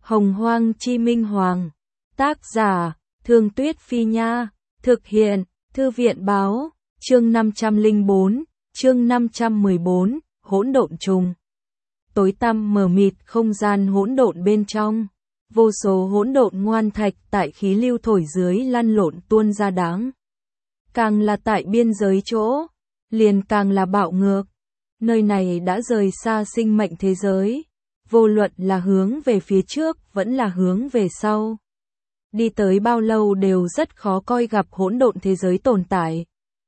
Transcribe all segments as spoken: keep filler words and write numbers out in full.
Hồng Hoang Chi Minh Hoàng. Tác giả, Thương Tuyết Phi Nha. Thực hiện, Thư viện Báo. Chương năm trăm lẻ bốn, chương năm trăm mười bốn, hỗn độn trùng. Tối tăm mờ mịt không gian hỗn độn bên trong. Vô số hỗn độn ngoan thạch tại khí lưu thổi dưới lăn lộn tuôn ra đáng. Càng là tại biên giới chỗ, liền càng là bạo ngược. Nơi này đã rời xa sinh mệnh thế giới. Vô luận là hướng về phía trước, vẫn là hướng về sau. Đi tới bao lâu đều rất khó coi gặp hỗn độn thế giới tồn tại.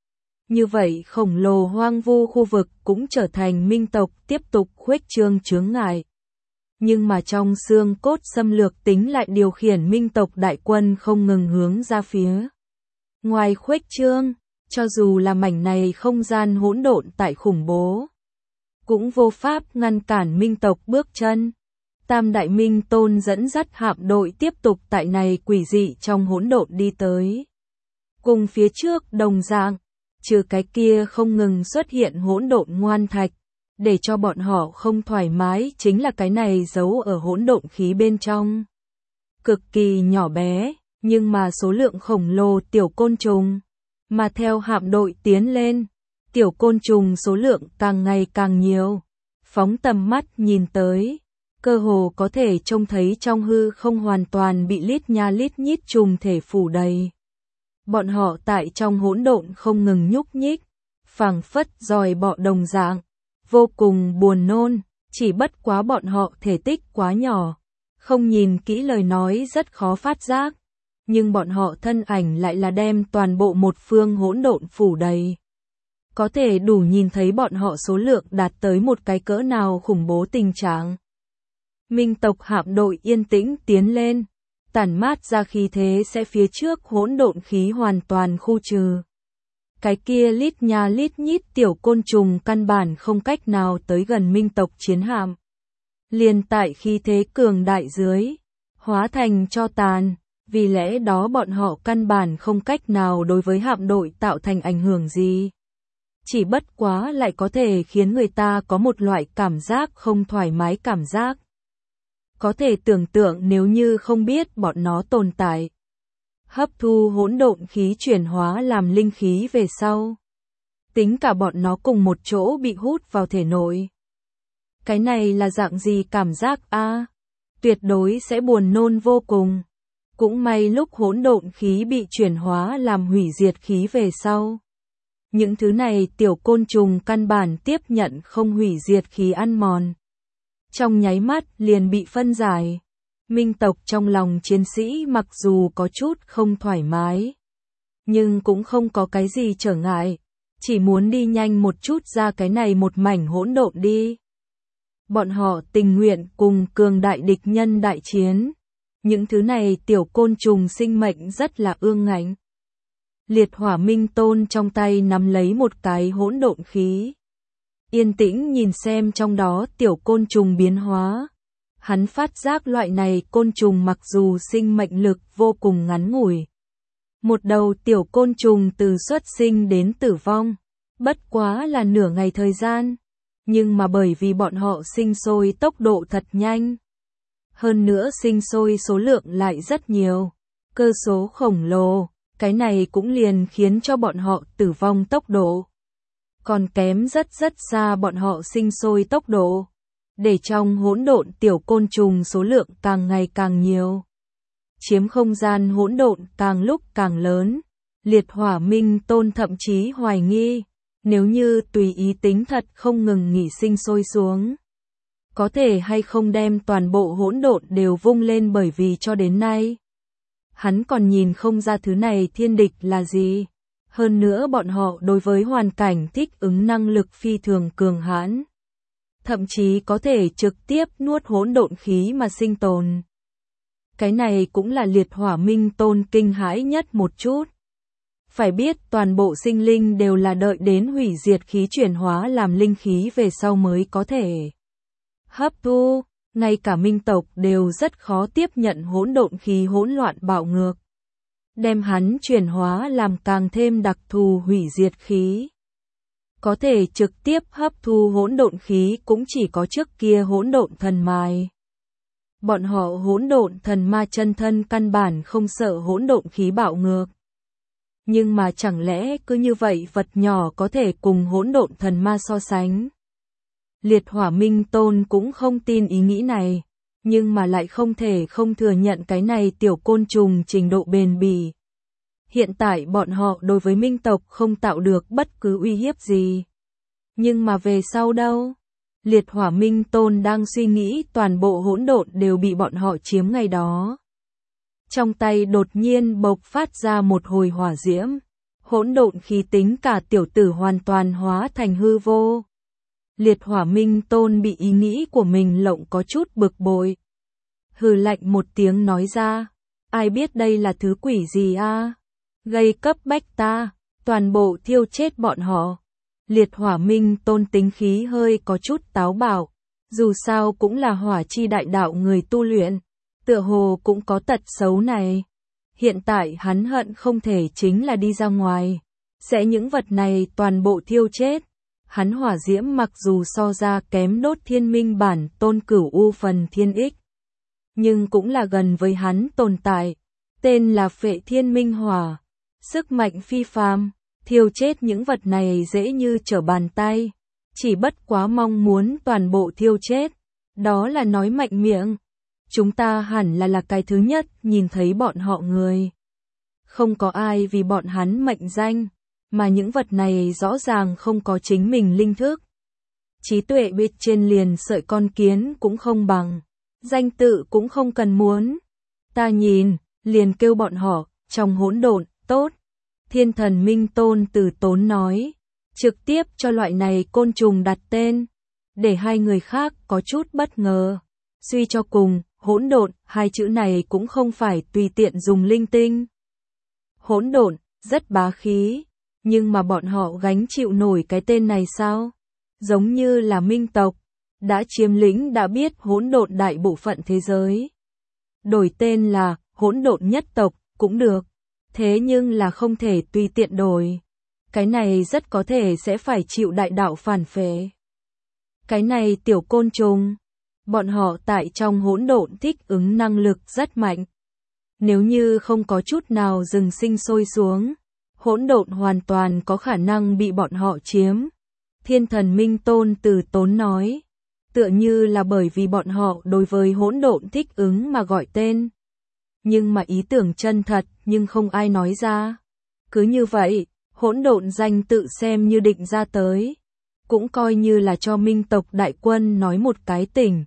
Như vậy khổng lồ hoang vu khu vực cũng trở thành minh tộc tiếp tục khuếch trương chướng ngại. Nhưng mà trong xương cốt xâm lược tính lại điều khiển minh tộc đại quân không ngừng hướng ra phía ngoài khuếch trương, cho dù là mảnh này không gian hỗn độn tại khủng bố, cũng vô pháp ngăn cản minh tộc bước chân. Tam Đại Minh Tôn dẫn dắt hạm đội tiếp tục tại này quỷ dị trong hỗn độn đi tới. Cùng phía trước đồng dạng, trừ cái kia không ngừng xuất hiện hỗn độn ngoan thạch, để cho bọn họ không thoải mái chính là cái này giấu ở hỗn độn khí bên trong. Cực kỳ nhỏ bé, nhưng mà số lượng khổng lồ tiểu côn trùng, mà theo hạm đội tiến lên, tiểu côn trùng số lượng càng ngày càng nhiều. Phóng tầm mắt nhìn tới, cơ hồ có thể trông thấy trong hư không hoàn toàn bị lít nha lít nhít trùng thể phủ đầy. Bọn họ tại trong hỗn độn không ngừng nhúc nhích, phảng phất dòi bọ đồng dạng, vô cùng buồn nôn, chỉ bất quá bọn họ thể tích quá nhỏ, không nhìn kỹ lời nói rất khó phát giác, nhưng bọn họ thân ảnh lại là đem toàn bộ một phương hỗn độn phủ đầy. Có thể đủ nhìn thấy bọn họ số lượng đạt tới một cái cỡ nào khủng bố tình trạng. Minh tộc hạm đội yên tĩnh tiến lên, tản mát ra khí thế sẽ phía trước hỗn độn khí hoàn toàn khu trừ. Cái kia lít nha lít nhít tiểu côn trùng căn bản không cách nào tới gần minh tộc chiến hạm. Liền tại khí thế cường đại dưới, hóa thành cho tàn, vì lẽ đó bọn họ căn bản không cách nào đối với hạm đội tạo thành ảnh hưởng gì. Chỉ bất quá lại có thể khiến người ta có một loại cảm giác không thoải mái cảm giác. Có thể tưởng tượng nếu như không biết bọn nó tồn tại. Hấp thu hỗn độn khí chuyển hóa làm linh khí về sau. Tính cả bọn nó cùng một chỗ bị hút vào thể nội. Cái này là dạng gì cảm giác a? À, tuyệt đối sẽ buồn nôn vô cùng. Cũng may lúc hỗn độn khí bị chuyển hóa làm hủy diệt khí về sau. Những thứ này tiểu côn trùng căn bản tiếp nhận không hủy diệt khí ăn mòn. Trong nháy mắt liền bị phân giải. Minh tộc trong lòng chiến sĩ mặc dù có chút không thoải mái, nhưng cũng không có cái gì trở ngại, chỉ muốn đi nhanh một chút ra cái này một mảnh hỗn độn đi. Bọn họ tình nguyện cùng cường đại địch nhân đại chiến. Những thứ này tiểu côn trùng sinh mệnh rất là ương ngạnh. Liệt Hỏa Minh Tôn trong tay nắm lấy một cái hỗn độn khí. Yên tĩnh nhìn xem trong đó tiểu côn trùng biến hóa. Hắn phát giác loại này côn trùng mặc dù sinh mệnh lực vô cùng ngắn ngủi. Một đầu tiểu côn trùng từ xuất sinh đến tử vong, bất quá là nửa ngày thời gian. Nhưng mà bởi vì bọn họ sinh sôi tốc độ thật nhanh. Hơn nữa sinh sôi số lượng lại rất nhiều. Cơ số khổng lồ, cái này cũng liền khiến cho bọn họ tử vong tốc độ còn kém rất rất xa bọn họ sinh sôi tốc độ. Để trong hỗn độn tiểu côn trùng số lượng càng ngày càng nhiều. Chiếm không gian hỗn độn càng lúc càng lớn. Liệt Hỏa Minh Tôn thậm chí hoài nghi, nếu như tùy ý tính thật không ngừng nghỉ sinh sôi xuống. Có thể hay không đem toàn bộ hỗn độn đều vung lên bởi vì cho đến nay. Hắn còn nhìn không ra thứ này thiên địch là gì. Hơn nữa bọn họ đối với hoàn cảnh thích ứng năng lực phi thường cường hãn. Thậm chí có thể trực tiếp nuốt hỗn độn khí mà sinh tồn. Cái này cũng là Liệt Hỏa Minh Tôn kinh hãi nhất một chút. Phải biết toàn bộ sinh linh đều là đợi đến hủy diệt khí chuyển hóa làm linh khí về sau mới có thể hấp thu, ngay cả minh tộc đều rất khó tiếp nhận hỗn độn khí hỗn loạn bạo ngược. Đem hắn chuyển hóa làm càng thêm đặc thù hủy diệt khí. Có thể trực tiếp hấp thu hỗn độn khí cũng chỉ có trước kia hỗn độn thần mài. Bọn họ hỗn độn thần ma chân thân căn bản không sợ hỗn độn khí bạo ngược. Nhưng mà chẳng lẽ cứ như vậy vật nhỏ có thể cùng hỗn độn thần ma so sánh? Liệt Hỏa Minh Tôn cũng không tin ý nghĩ này, nhưng mà lại không thể không thừa nhận cái này tiểu côn trùng trình độ bền bỉ. Hiện tại bọn họ đối với minh tộc không tạo được bất cứ uy hiếp gì. Nhưng mà về sau đâu? Liệt Hỏa Minh Tôn đang suy nghĩ toàn bộ hỗn độn đều bị bọn họ chiếm ngày đó. Trong tay đột nhiên bộc phát ra một hồi hỏa diễm. Hỗn độn khí tính cả tiểu tử hoàn toàn hóa thành hư vô. Liệt Hỏa Minh Tôn bị ý nghĩ của mình lộng có chút bực bội. Hừ lạnh một tiếng nói ra, ai biết đây là thứ quỷ gì a? Gây cấp bách ta, toàn bộ thiêu chết bọn họ. Liệt Hỏa Minh Tôn tính khí hơi có chút táo bạo, dù sao cũng là hỏa chi đại đạo người tu luyện, tựa hồ cũng có tật xấu này. Hiện tại hắn hận không thể chính là đi ra ngoài, sẽ những vật này toàn bộ thiêu chết. Hắn hỏa diễm mặc dù so ra kém đốt thiên minh bản tôn cửu u phần thiên ích, nhưng cũng là gần với hắn tồn tại, tên là Phệ Thiên Minh Hỏa, sức mạnh phi phàm, thiêu chết những vật này dễ như trở bàn tay, chỉ bất quá mong muốn toàn bộ thiêu chết, đó là nói mạnh miệng. Chúng ta hẳn là là cái thứ nhất nhìn thấy bọn họ người. Không có ai vì bọn hắn mệnh danh, mà những vật này rõ ràng không có chính mình linh thức. Trí tuệ biết trên liền sợi con kiến cũng không bằng, danh tự cũng không cần muốn. Ta nhìn, liền kêu bọn họ, trong hỗn độn, tốt. Thiên Thần Minh Tôn từ tốn nói, trực tiếp cho loại này côn trùng đặt tên, để hai người khác có chút bất ngờ. Suy cho cùng, hỗn độn, hai chữ này cũng không phải tùy tiện dùng linh tinh. Hỗn độn, rất bá khí, nhưng mà bọn họ gánh chịu nổi cái tên này sao? Giống như là minh tộc, đã chiếm lĩnh đã biết hỗn độn đại bộ phận thế giới. Đổi tên là hỗn độn nhất tộc, cũng được. Thế nhưng là không thể tùy tiện đổi. Cái này rất có thể sẽ phải chịu đại đạo phản phệ. Cái này tiểu côn trùng, bọn họ tại trong hỗn độn thích ứng năng lực rất mạnh. Nếu như không có chút nào dừng sinh sôi xuống, hỗn độn hoàn toàn có khả năng bị bọn họ chiếm. Thiên Thần Minh Tôn từ tốn nói, tựa như là bởi vì bọn họ đối với hỗn độn thích ứng mà gọi tên. Nhưng mà ý tưởng chân thật nhưng không ai nói ra. Cứ như vậy, hỗn độn danh tự xem như định ra tới. Cũng coi như là cho minh tộc đại quân nói một cái tỉnh.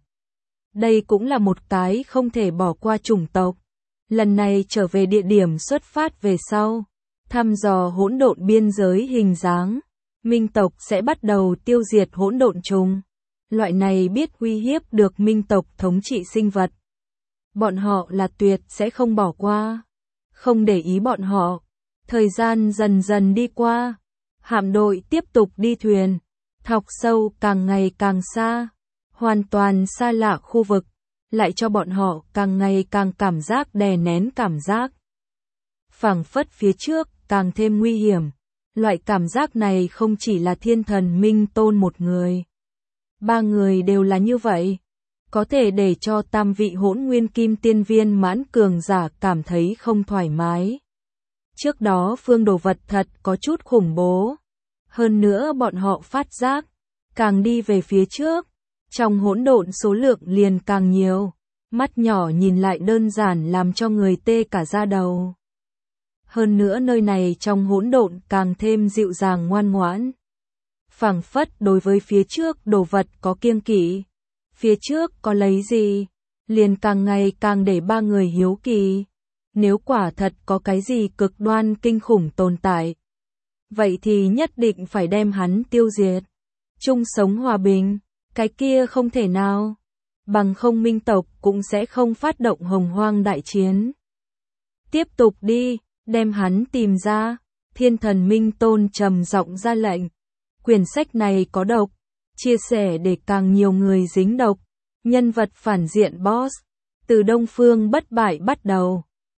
Đây cũng là một cái không thể bỏ qua chủng tộc. Lần này trở về địa điểm xuất phát về sau, thăm dò hỗn độn biên giới hình dáng, minh tộc sẽ bắt đầu tiêu diệt hỗn độn trùng. Loại này biết uy hiếp được minh tộc thống trị sinh vật. Bọn họ là tuyệt sẽ không bỏ qua. Không để ý bọn họ. Thời gian dần dần đi qua. Hạm đội tiếp tục đi thuyền. Thọc sâu càng ngày càng xa. Hoàn toàn xa lạ khu vực. Lại cho bọn họ càng ngày càng cảm giác đè nén cảm giác. Phảng phất phía trước càng thêm nguy hiểm. Loại cảm giác này không chỉ là Thiên Thần Minh Tôn một người. Ba người đều là như vậy. Có thể để cho tam vị hỗn nguyên kim tiên viên mãn cường giả cảm thấy không thoải mái. Trước đó phương đồ vật thật có chút khủng bố. Hơn nữa bọn họ phát giác, càng đi về phía trước, trong hỗn độn số lượng liền càng nhiều. Mắt nhỏ nhìn lại đơn giản làm cho người tê cả da đầu. Hơn nữa nơi này trong hỗn độn càng thêm dịu dàng ngoan ngoãn. Phảng phất đối với phía trước đồ vật có kiêng kỵ. Phía trước có lấy gì, liền càng ngày càng để ba người hiếu kỳ. Nếu quả thật có cái gì cực đoan kinh khủng tồn tại, vậy thì nhất định phải đem hắn tiêu diệt. Chung sống hòa bình, cái kia không thể nào. Bằng không minh tộc cũng sẽ không phát động hồng hoang đại chiến. Tiếp tục đi, đem hắn tìm ra. Thiên Thần Minh Tôn trầm giọng ra lệnh. Quyển sách này có độc, chia sẻ để càng nhiều người dính độc. Nhân vật phản diện boss, từ Đông Phương bất bại bắt đầu.